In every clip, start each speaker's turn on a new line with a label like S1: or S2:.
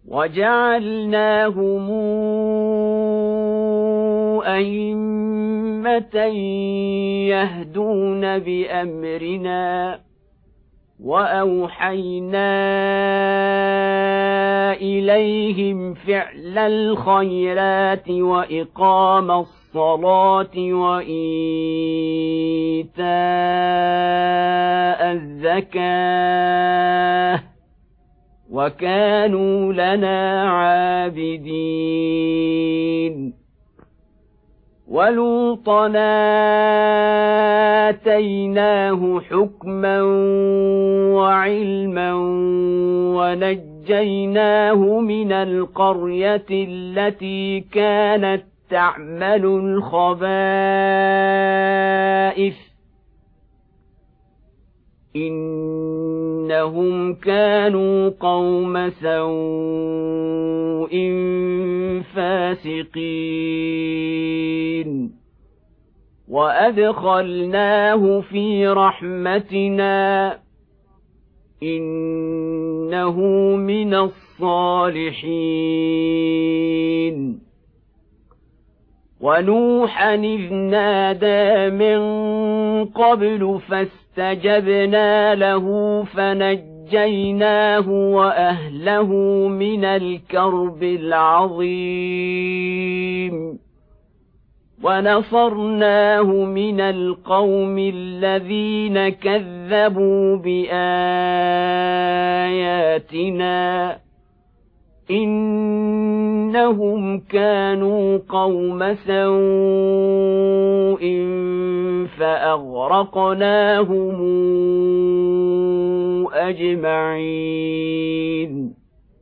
S1: وجعلناهم أئمة يهدون بأمرنا وأوحينا إليهم فعل الخيرات وإقام الصلاة وإيتاء الزكاة وكانوا لنا عابدين ولوطا آتيناه حكما وعلما ونجيناه من القرية التي كانت تعمل الخبائث إنهم كانوا قوم سوء فاسقين وأدخلناه في رحمتنا إنه من الصالحين ونوحا إذ نادى من قبل فاستجبنا له فنجيناه وأهله من الكرب العظيم ونصرناه من القوم الذين كذبوا بآياتنا إنهم كانوا قوم سوء فأغرقناهم أجمعين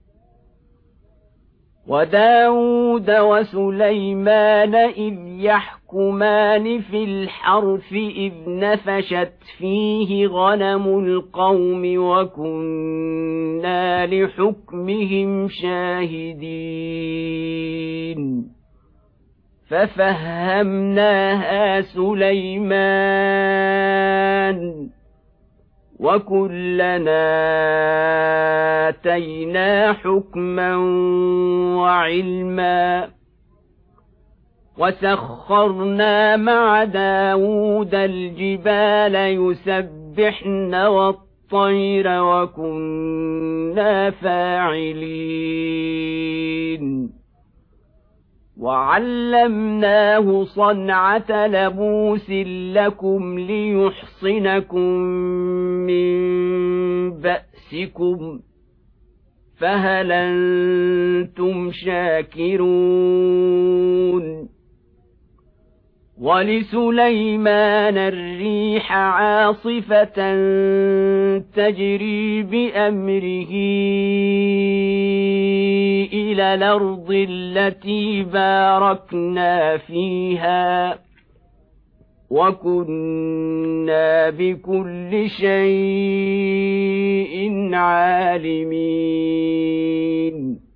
S1: وداود وسليمان إذ يحكمان في الحرث إذ نفشت فيه غنم القوم وكنا لحكمهم شاهدين ففهمناها سليمان وكلنا آتينا حكما وعلما وسخرنا مع داود الجبال يسبحن والطير وكنا فاعلين وعلمناه صنعة لبوس لكم ليحصنكم من بأسكم فهل أنتم شاكرون ولسليمان الريح عاصفة تجري بأمره إلى الأرض التي باركنا فيها وكنا بكل شيء عالمين